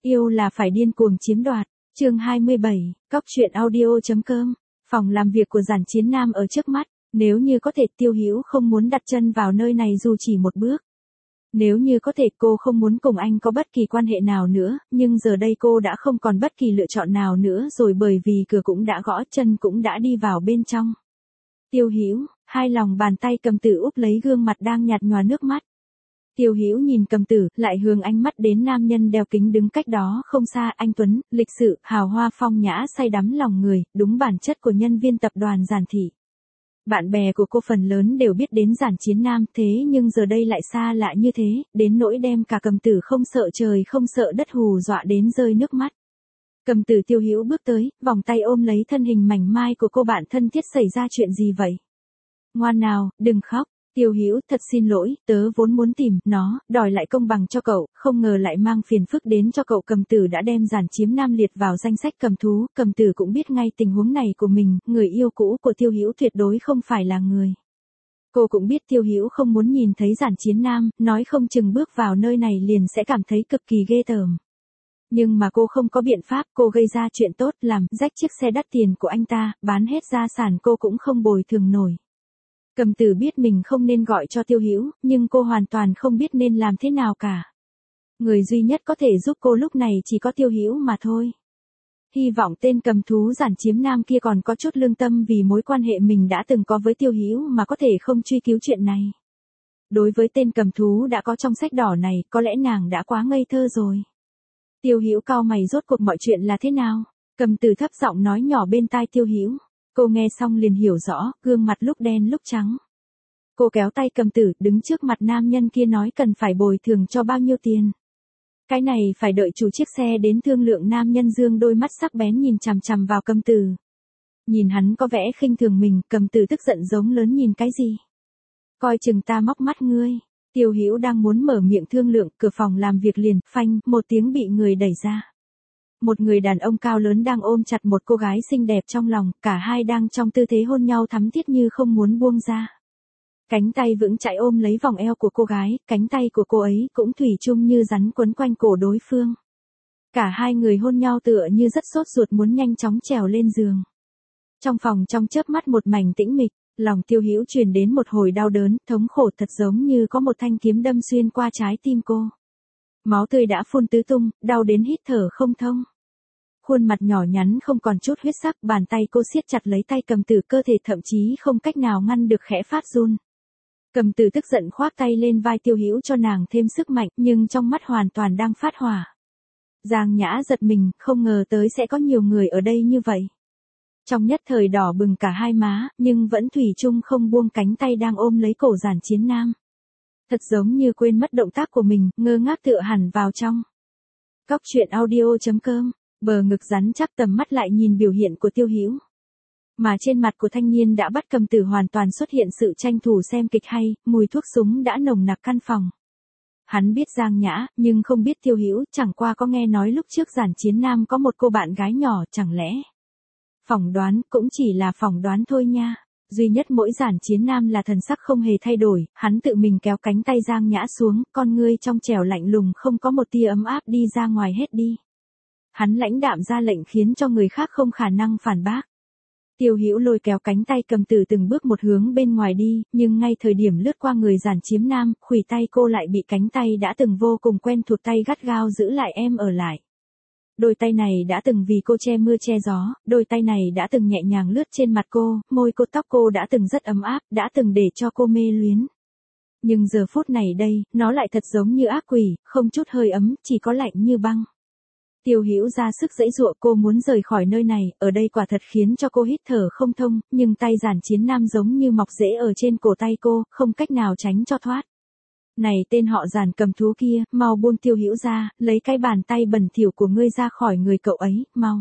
Yêu là phải điên cuồng chiếm đoạt. Chương 27, Cóc truyện audio.com. Phòng làm việc của Giản Chiến Nam ở trước mắt, nếu như có thể Tiêu Hữu không muốn đặt chân vào nơi này dù chỉ một bước. Nếu như có thể cô không muốn cùng anh có bất kỳ quan hệ nào nữa, nhưng giờ đây cô đã không còn bất kỳ lựa chọn nào nữa rồi bởi vì cửa cũng đã gõ, chân cũng đã đi vào bên trong. Tiêu Hữu, hai lòng bàn tay Cầm Tử úp lấy gương mặt đang nhạt nhòa nước mắt. Tiêu Hữu nhìn Cầm Tử, lại hướng ánh mắt đến nam nhân đeo kính đứng cách đó không xa, anh tuấn, lịch sự, hào hoa phong nhã say đắm lòng người, đúng bản chất của nhân viên tập đoàn Giản thị. Bạn bè của cô phần lớn đều biết đến Giản Chiến Nam, thế nhưng giờ đây lại xa lạ như thế, đến nỗi đem cả Cầm Tử không sợ trời không sợ đất hù dọa đến rơi nước mắt. Cầm Tử Tiêu Hữu bước tới, vòng tay ôm lấy thân hình mảnh mai của cô, bạn thân thiết, xảy ra chuyện gì vậy? Ngoan nào, đừng khóc. Tiêu Hữu, thật xin lỗi, tớ vốn muốn tìm nó, đòi lại công bằng cho cậu, không ngờ lại mang phiền phức đến cho cậu. Cầm Tử đã đem Giản Chiến Nam liệt vào danh sách cầm thú, Cầm Tử cũng biết ngay tình huống này của mình, người yêu cũ của Tiêu Hữu tuyệt đối không phải là người. Cô cũng biết Tiêu Hữu không muốn nhìn thấy Giản Chiến Nam, nói không chừng bước vào nơi này liền sẽ cảm thấy cực kỳ ghê tởm. Nhưng mà cô không có biện pháp, cô gây ra chuyện tốt, làm rách chiếc xe đắt tiền của anh ta, bán hết gia sản cô cũng không bồi thường nổi. Cầm Tử biết mình không nên gọi cho Tiêu Hữu, nhưng cô hoàn toàn không biết nên làm thế nào cả. Người duy nhất có thể giúp cô lúc này chỉ có Tiêu Hữu mà thôi. Hy vọng tên cầm thú Giản Chiến Nam kia còn có chút lương tâm vì mối quan hệ mình đã từng có với Tiêu Hữu mà có thể không truy cứu chuyện này. Đối với tên cầm thú đã có trong sách đỏ này, có lẽ nàng đã quá ngây thơ rồi. Tiêu Hữu cau mày, rốt cuộc mọi chuyện là thế nào? Cầm Tử thấp giọng nói nhỏ bên tai Tiêu Hữu. Cô nghe xong liền hiểu rõ, gương mặt lúc đen lúc trắng. Cô kéo tay Cầm Tử, đứng trước mặt nam nhân kia nói cần phải bồi thường cho bao nhiêu tiền. Cái này phải đợi chủ chiếc xe đến thương lượng. Nam nhân dương đôi mắt sắc bén nhìn chằm chằm vào Cầm Tử. Nhìn hắn có vẻ khinh thường mình, Cầm Tử tức giận giống lớn, nhìn cái gì? Coi chừng ta móc mắt ngươi. Tiêu Hữu đang muốn mở miệng thương lượng, cửa phòng làm việc liền, phanh, một tiếng bị người đẩy ra. Một người đàn ông cao lớn đang ôm chặt một cô gái xinh đẹp trong lòng, cả hai đang trong tư thế hôn nhau thắm thiết như không muốn buông ra. Cánh tay vững chãi ôm lấy vòng eo của cô gái, cánh tay của cô ấy cũng thủy chung như rắn quấn quanh cổ đối phương. Cả hai người hôn nhau tựa như rất sốt ruột muốn nhanh chóng trèo lên giường. Trong phòng trong chớp mắt một mảnh tĩnh mịch, lòng Tiêu Hữu truyền đến một hồi đau đớn, thống khổ thật giống như có một thanh kiếm đâm xuyên qua trái tim cô. Máu tươi đã phun tứ tung, đau đến hít thở không thông. Khuôn mặt nhỏ nhắn không còn chút huyết sắc, bàn tay cô siết chặt lấy tay Cầm Tử, cơ thể thậm chí không cách nào ngăn được khẽ phát run. Cầm Tử tức giận khoác tay lên vai Tiêu Hữu cho nàng thêm sức mạnh, nhưng trong mắt hoàn toàn đang phát hỏa. Giang Nhã giật mình, không ngờ tới sẽ có nhiều người ở đây như vậy. Trong nhất thời đỏ bừng cả hai má, nhưng vẫn thủy chung không buông cánh tay đang ôm lấy cổ Giản Chiến Nam. Thật giống như quên mất động tác của mình, ngơ ngác tựa hẳn vào trong. Cóc truyện audio.com. Bờ ngực rắn chắc, tầm mắt lại nhìn biểu hiện của Tiêu Hữu. Mà trên mặt của thanh niên đã bắt Cầm Tử hoàn toàn xuất hiện sự tranh thủ xem kịch hay, mùi thuốc súng đã nồng nặc căn phòng. Hắn biết Giang Nhã, nhưng không biết Tiêu Hữu, chẳng qua có nghe nói lúc trước Giản Chiến Nam có một cô bạn gái nhỏ, chẳng lẽ. Phỏng đoán, cũng chỉ là phỏng đoán thôi nha. Duy nhất mỗi Giản Chiến Nam là thần sắc không hề thay đổi, hắn tự mình kéo cánh tay Giang Nhã xuống, con ngươi trong trẻo lạnh lùng không có một tia ấm áp, đi ra ngoài hết đi. Hắn lãnh đạm ra lệnh khiến cho người khác không khả năng phản bác. Tiêu Hữu lôi kéo cánh tay Cầm Tử từng bước một hướng bên ngoài đi, nhưng ngay thời điểm lướt qua người Giản Chiến Nam, khuỷu tay cô lại bị cánh tay đã từng vô cùng quen thuộc tay gắt gao giữ lại, em ở lại. Đôi tay này đã từng vì cô che mưa che gió, đôi tay này đã từng nhẹ nhàng lướt trên mặt cô, môi cô, tóc cô đã từng rất ấm áp, đã từng để cho cô mê luyến. Nhưng giờ phút này đây, nó lại thật giống như ác quỷ, không chút hơi ấm, chỉ có lạnh như băng. Tiêu Hữu ra sức giãy giụa, cô muốn rời khỏi nơi này, ở đây quả thật khiến cho cô hít thở không thông, nhưng tay Giản Chiến Nam giống như mọc rễ ở trên cổ tay cô, không cách nào tránh cho thoát. Này tên họ Giản cầm thú kia, mau buông Tiêu Hữu ra, lấy cái bàn tay bẩn thỉu của ngươi ra khỏi người cậu ấy, mau.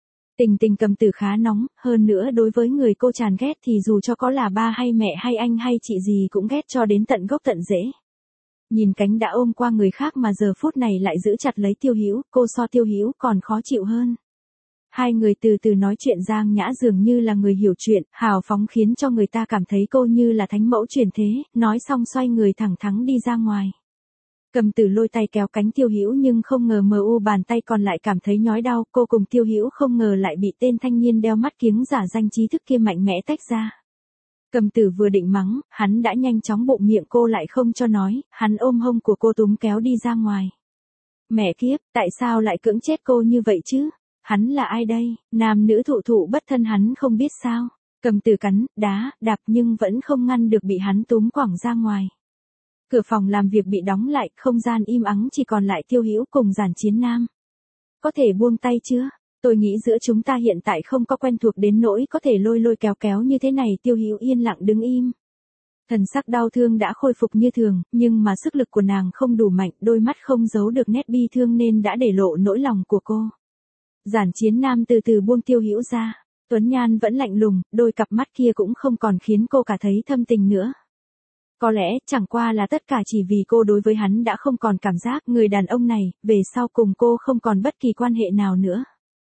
Tình Cầm Tử khá nóng, hơn nữa đối với người cô chán ghét thì dù cho có là ba hay mẹ hay anh hay chị gì cũng ghét cho đến tận gốc tận rễ. Nhìn cánh đã ôm qua người khác mà giờ phút này lại giữ chặt lấy Tiêu Hữu, cô so Tiêu Hữu còn khó chịu hơn. Hai người từ từ nói chuyện, Giang Nhã dường như là người hiểu chuyện, hào phóng khiến cho người ta cảm thấy cô như là thánh mẫu truyền thế, nói xong xoay người thẳng thắn đi ra ngoài. Cầm Tử lôi tay kéo cánh Tiêu Hữu nhưng không ngờ bàn tay còn lại cảm thấy nhói đau, cô cùng Tiêu Hữu không ngờ lại bị tên thanh niên đeo mắt kiếng giả danh trí thức kia mạnh mẽ tách ra. Cầm Tử vừa định mắng, hắn đã nhanh chóng bụng miệng cô lại không cho nói, hắn ôm hông của cô túm kéo đi ra ngoài. Mẹ kiếp, tại sao lại cưỡng chết cô như vậy chứ? Hắn là ai đây? Nam nữ thụ thụ bất thân hắn không biết sao? Cầm Tử cắn, đá, đạp nhưng vẫn không ngăn được bị hắn túm quẳng ra ngoài. Cửa phòng làm việc bị đóng lại, không gian im ắng chỉ còn lại Tiêu Hữu cùng Giản Chiến Nam. Có thể buông tay chưa? Tôi nghĩ giữa chúng ta hiện tại không có quen thuộc đến nỗi có thể lôi kéo như thế này. Tiêu Hữu yên lặng đứng im. Thần sắc đau thương đã khôi phục như thường, nhưng mà sức lực của nàng không đủ mạnh, đôi mắt không giấu được nét bi thương nên đã để lộ nỗi lòng của cô. Giản Chiến Nam từ từ buông Tiêu Hữu ra, tuấn nhan vẫn lạnh lùng, đôi cặp mắt kia cũng không còn khiến cô cả thấy thâm tình nữa. Có lẽ chẳng qua là tất cả chỉ vì cô đối với hắn đã không còn cảm giác, người đàn ông này, về sau cùng cô không còn bất kỳ quan hệ nào nữa.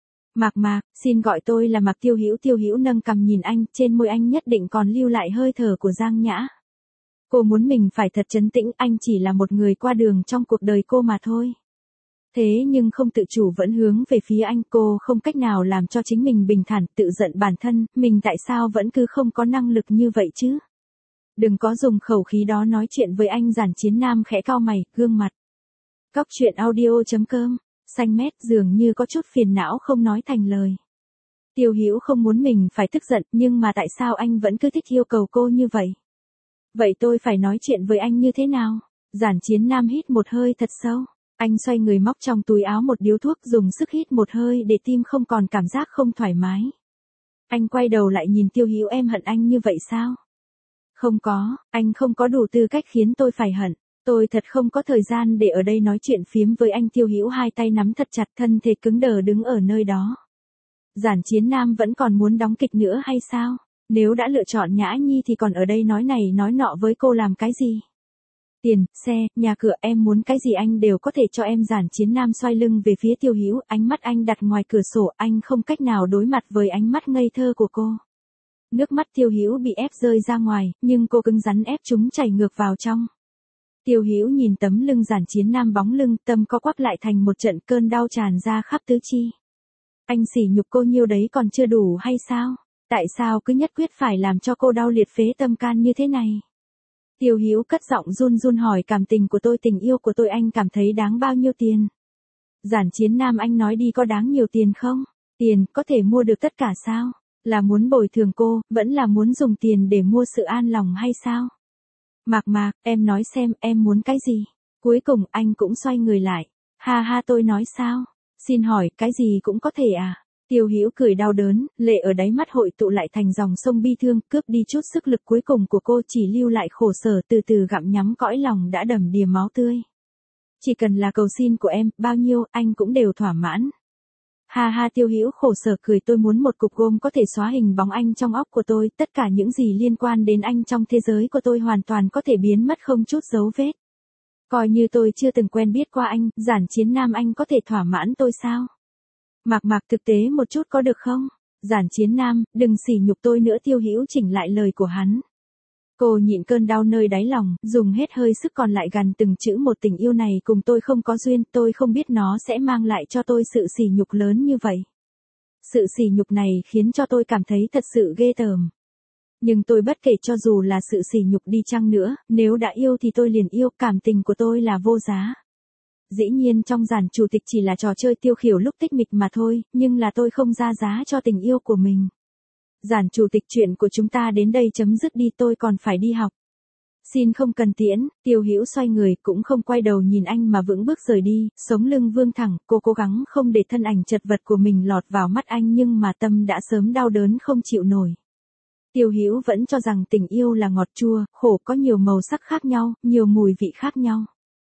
Mạc, xin gọi tôi là Mạc. Tiêu Hữu nâng cằm nhìn anh, trên môi anh nhất định còn lưu lại hơi thở của Giang Nhã. Cô muốn mình phải thật trấn tĩnh, anh chỉ là một người qua đường trong cuộc đời cô mà thôi. Thế nhưng không tự chủ vẫn hướng về phía anh, cô không cách nào làm cho chính mình bình thản, tự giận bản thân, mình tại sao vẫn cứ không có năng lực như vậy chứ? Đừng có dùng khẩu khí đó nói chuyện với anh. Giản Chiến Nam khẽ cau mày, gương mặt. Cóc truyện audio.com, xanh mét dường như có chút phiền não không nói thành lời. Tiêu Hữu không muốn mình phải tức giận, nhưng mà tại sao anh vẫn cứ thích yêu cầu cô như vậy? Vậy tôi phải nói chuyện với anh như thế nào? Giản Chiến Nam hít một hơi thật sâu. Anh xoay người móc trong túi áo một điếu thuốc, dùng sức hít một hơi để tim không còn cảm giác không thoải mái. Anh quay đầu lại nhìn Tiêu Hữu, em hận anh như vậy sao? Không có, anh không có đủ tư cách khiến tôi phải hận. Tôi thật không có thời gian để ở đây nói chuyện phiếm với anh. Tiêu Hữu hai tay nắm thật chặt, thân thể cứng đờ đứng ở nơi đó. Giản Chiến Nam vẫn còn muốn đóng kịch nữa hay sao? Nếu đã lựa chọn Nhã Nhi thì còn ở đây nói này nói nọ với cô làm cái gì? Tiền, xe, nhà cửa, em muốn cái gì anh đều có thể cho em. Giản Chiến Nam xoay lưng về phía Tiêu Hữu, ánh mắt anh đặt ngoài cửa sổ, anh không cách nào đối mặt với ánh mắt ngây thơ của cô. Nước mắt Tiêu Hữu bị ép rơi ra ngoài, nhưng cô cứng rắn ép chúng chảy ngược vào trong. Tiêu Hữu nhìn tấm lưng Giản Chiến Nam bóng lưng, tâm co quắp lại thành một trận, cơn đau tràn ra khắp tứ chi. Anh sỉ nhục cô nhiêu đấy còn chưa đủ hay sao? Tại sao cứ nhất quyết phải làm cho cô đau liệt phế tâm can như thế này? Tiêu Hữu cất giọng run run hỏi, cảm tình của tôi, tình yêu của tôi anh cảm thấy đáng bao nhiêu tiền? Giản Chiến Nam, anh nói đi, có đáng nhiều tiền không? Tiền có thể mua được tất cả sao? Là muốn bồi thường cô, vẫn là muốn dùng tiền để mua sự an lòng hay sao? Mạc, em nói xem, em muốn cái gì? Cuối cùng anh cũng xoay người lại. Ha, tôi nói sao? Xin hỏi, cái gì cũng có thể à? Tiêu Hữu cười đau đớn, lệ ở đáy mắt hội tụ lại thành dòng sông bi thương, cướp đi chút sức lực cuối cùng của cô, chỉ lưu lại khổ sở, từ từ gặm nhắm cõi lòng đã đầm đìa máu tươi. Chỉ cần là cầu xin của em, bao nhiêu, anh cũng đều thỏa mãn. Ha, Tiêu Hữu khổ sở cười, tôi muốn một cục gôm có thể xóa hình bóng anh trong óc của tôi, tất cả những gì liên quan đến anh trong thế giới của tôi hoàn toàn có thể biến mất không chút dấu vết. Coi như tôi chưa từng quen biết qua anh. Giản Chiến Nam, anh có thể thỏa mãn tôi sao? Mạc, thực tế một chút có được không? Giản Chiến Nam, đừng sỉ nhục tôi nữa. Tiêu Hữu chỉnh lại lời của hắn. Cô nhịn cơn đau nơi đáy lòng, dùng hết hơi sức còn lại gằn từng chữ một, tình yêu này cùng tôi không có duyên, tôi không biết nó sẽ mang lại cho tôi sự sỉ nhục lớn như vậy. Sự sỉ nhục này khiến cho tôi cảm thấy thật sự ghê tởm. Nhưng tôi bất kể cho dù là sự sỉ nhục đi chăng nữa, nếu đã yêu thì tôi liền yêu, cảm tình của tôi là vô giá. Dĩ nhiên trong Giản chủ tịch chỉ là trò chơi tiêu khiển lúc tích mịch mà thôi, nhưng là tôi không ra giá cho tình yêu của mình. Giản chủ tịch, chuyện của chúng ta đến đây chấm dứt đi, tôi còn phải đi học. Xin không cần tiễn. Tiêu Hữu xoay người, cũng không quay đầu nhìn anh mà vững bước rời đi, sống lưng vươn thẳng, cô cố gắng không để thân ảnh chật vật của mình lọt vào mắt anh, nhưng mà tâm đã sớm đau đớn không chịu nổi. Tiêu Hữu vẫn cho rằng tình yêu là ngọt chua, khổ, có nhiều màu sắc khác nhau, nhiều mùi vị khác nhau.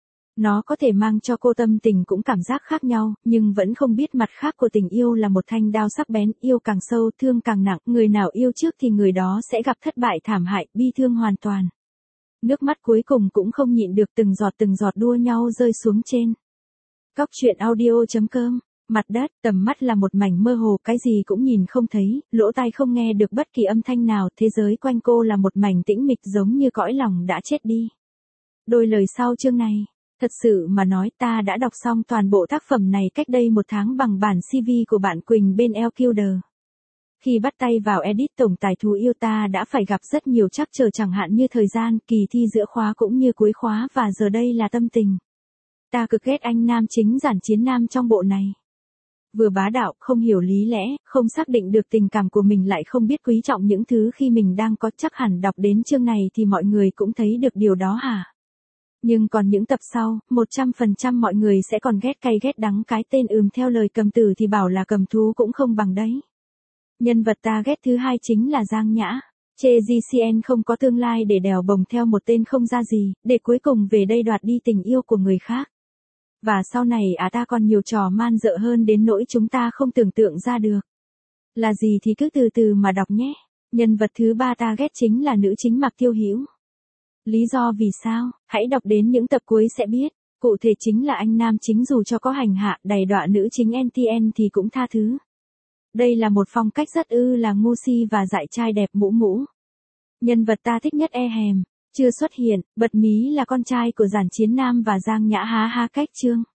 Nó có thể mang cho cô tâm tình cũng cảm giác khác nhau, nhưng vẫn không biết mặt khác của tình yêu là một thanh đao sắc bén, yêu càng sâu, thương càng nặng, người nào yêu trước thì người đó sẽ gặp thất bại thảm hại, bi thương hoàn toàn. Nước mắt cuối cùng cũng không nhịn được, từng giọt đua nhau rơi xuống trên. Cóc truyện audio.com. Mặt đất, tầm mắt là một mảnh mơ hồ, cái gì cũng nhìn không thấy, lỗ tai không nghe được bất kỳ âm thanh nào, thế giới quanh cô là một mảnh tĩnh mịch giống như cõi lòng đã chết đi. Đôi lời sau chương này. Thật sự mà nói ta đã đọc xong toàn bộ tác phẩm này cách đây 1 tháng bằng bản CV của bạn Quỳnh bên Elquidr. Khi bắt tay vào edit tổng tài thú yêu ta đã phải gặp rất nhiều trắc trở chẳng hạn như thời gian, kỳ thi giữa khóa cũng như cuối khóa và giờ đây là tâm tình. Ta cực ghét anh nam chính Giản Chiến Nam trong bộ này. Vừa bá đạo, không hiểu lý lẽ, không xác định được tình cảm của mình lại không biết quý trọng những thứ khi mình đang có, chắc hẳn đọc đến chương này thì mọi người cũng thấy được điều đó hả? Nhưng còn những tập sau, 100% mọi người sẽ còn ghét cay ghét đắng cái tên theo lời Cầm Tử thì bảo là cầm thú cũng không bằng đấy. Nhân vật ta ghét thứ hai chính là Giang Nhã. Chê GCN không có tương lai để đèo bồng theo một tên không ra gì, để cuối cùng về đây đoạt đi tình yêu của người khác. Và sau này ta còn nhiều trò man dợ hơn đến nỗi chúng ta không tưởng tượng ra được. Là gì thì cứ từ từ mà đọc nhé. Nhân vật thứ ba ta ghét chính là nữ chính Mạc Tiêu Hữu. Lý do vì sao, hãy đọc đến những tập cuối sẽ biết. Cụ thể chính là anh nam chính dù cho có hành hạ đầy đọa nữ chính NTN thì cũng tha thứ. Đây là một phong cách rất là ngu si và dại trai đẹp mũ mũ. Nhân vật ta thích nhất Hèm, chưa xuất hiện, bật mí là con trai của Giản Chiến Nam và Giang Nhã há ha cách chương.